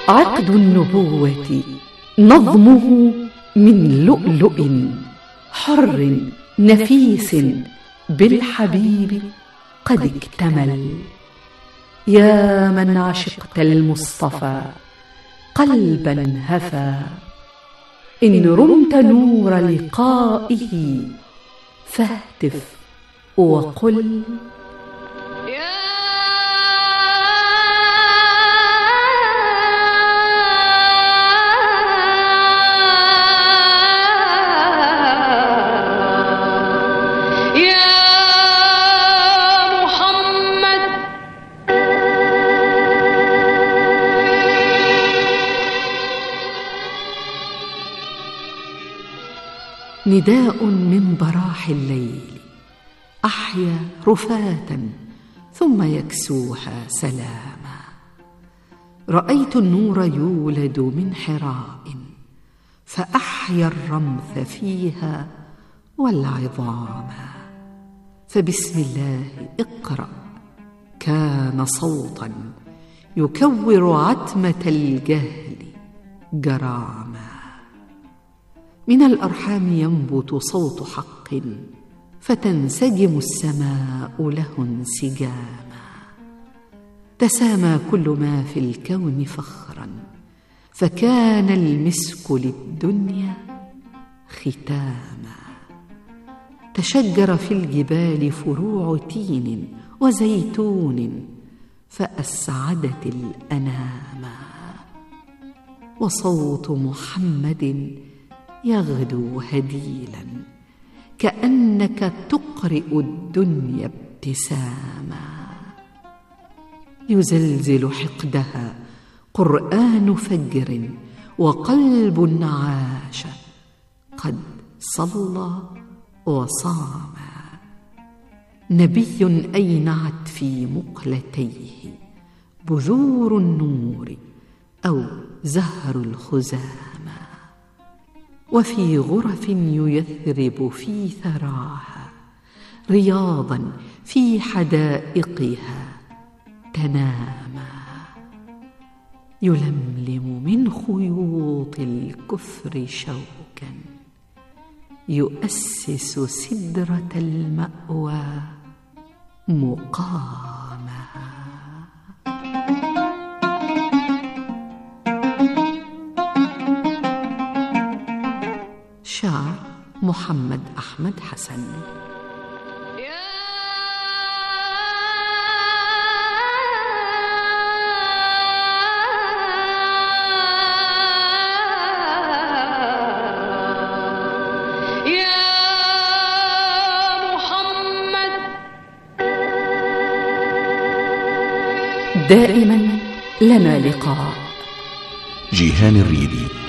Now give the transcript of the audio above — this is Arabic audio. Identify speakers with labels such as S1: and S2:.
S1: عقد النبوة نظمه من لؤلؤ حر نفيس بالحبيب قد اكتمل. يا من عشقت المصطفى قلبا هفى، إن رمت نور لقائه فاهتف وقل نداء من براح الليل أحيا رفاة ثم يكسوها سلاما. رأيت النور يولد من حراء فأحيا الرمث فيها والعظام. فبسم الله اقرأ كان صوتا يكور عتمة الجهل جراما. من الأرحام ينبت صوت حق فتنسجم السماء له انسجاما. تسامى كل ما في الكون فخرا فكان المسك للدنيا ختاما. تشجر في الجبال فروع تين وزيتون فأسعدت الأنام. وصوت محمد يغدو هديلا كأنك تقرئ الدنيا ابتساما. يزلزل حقدها قرآن فجر وقلب عاش قد صلى وصام. نبي أينعت في مقلتيه بذور النور أو زهر الخزامى. وفي غرف ييثرب في ثراها رياضا في حدائقها تناما. يلملم من خيوط الكفر شوكا يؤسس سدرة المأوى مقاما. شعر محمد أحمد حسن. دائما لنا لقاء.
S2: جيهان الريدي.